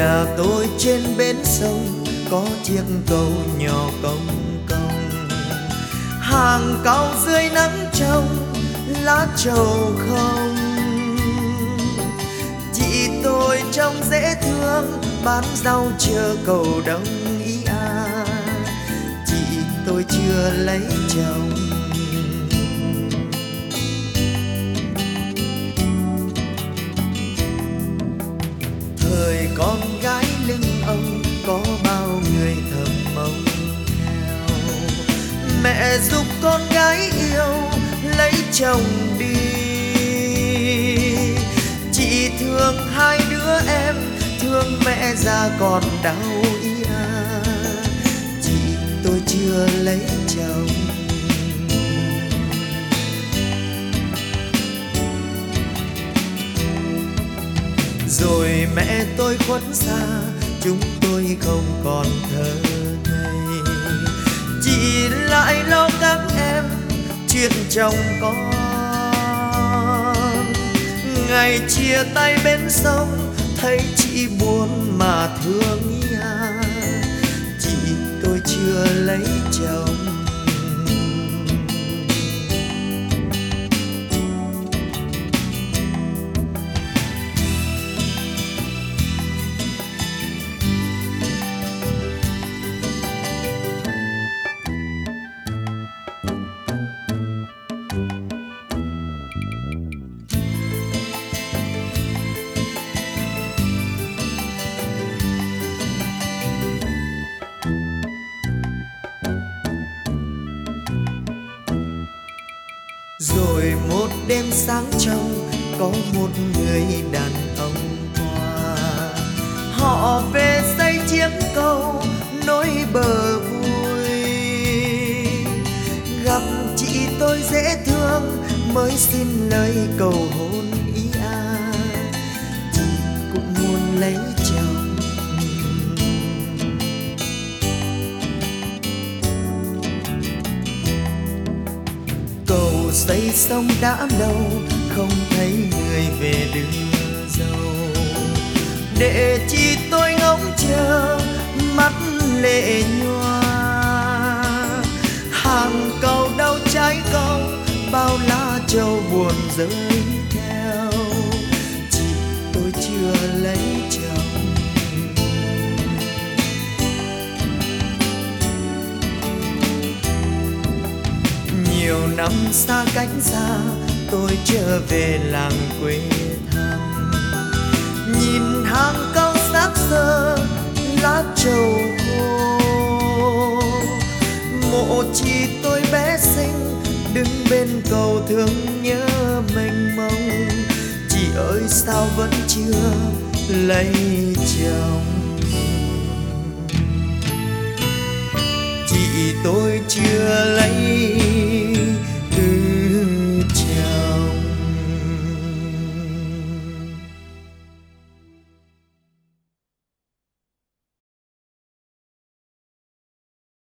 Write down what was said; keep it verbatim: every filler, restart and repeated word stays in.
Nhà tôi trên bến sông có chiếc cầu nhỏ cong cong, hàng cau dưới nắng trong lá trầu không. Chị tôi trông dễ thương bán rau chờ cầu đông ý à, chị tôi chưa lấy chồng. Thời con gái lưng ông có bao người thầm mong theo, mẹ giúp con gái yêu lấy chồng đi. Chị thương hai đứa em, thương mẹ già còn đau ý à, chị tôi chưa lấy chồng. Rồi mẹ tôi khuất xa, chúng tôi không còn thơ ngây. Chị lại lo các em chuyện chồng con. Ngày chia tay bên sông thấy chị buồn mà thương ý à, chị tôi chưa lấy chồng. Rồi một đêm sáng trong có một người đàn ông qua, họ về xây chiếc cầu nối bờ vui. Gặp chị tôi dễ thương mới xin lời cầu hôn ý à, chị cũng muốn lấy chồng. Cầu xây xong đã lâu không thấy người về đưa dâu, để chi tôi ngóng chờ mắt lệ nhòa. Hàng cầu đau trái cầu bao lá trầu buồn rơi theo, chị tôi chưa lấy chồng. Nhiều năm xa cách xa tôi trở về làng quê thăm, nhìn hàng cau xác xơ lá trầu khô. Mộ chị tôi bé xinh đứng bên cầu thương nhớ mênh mông, chị ơi sao vẫn chưa lấy chồng. Chị tôi chưa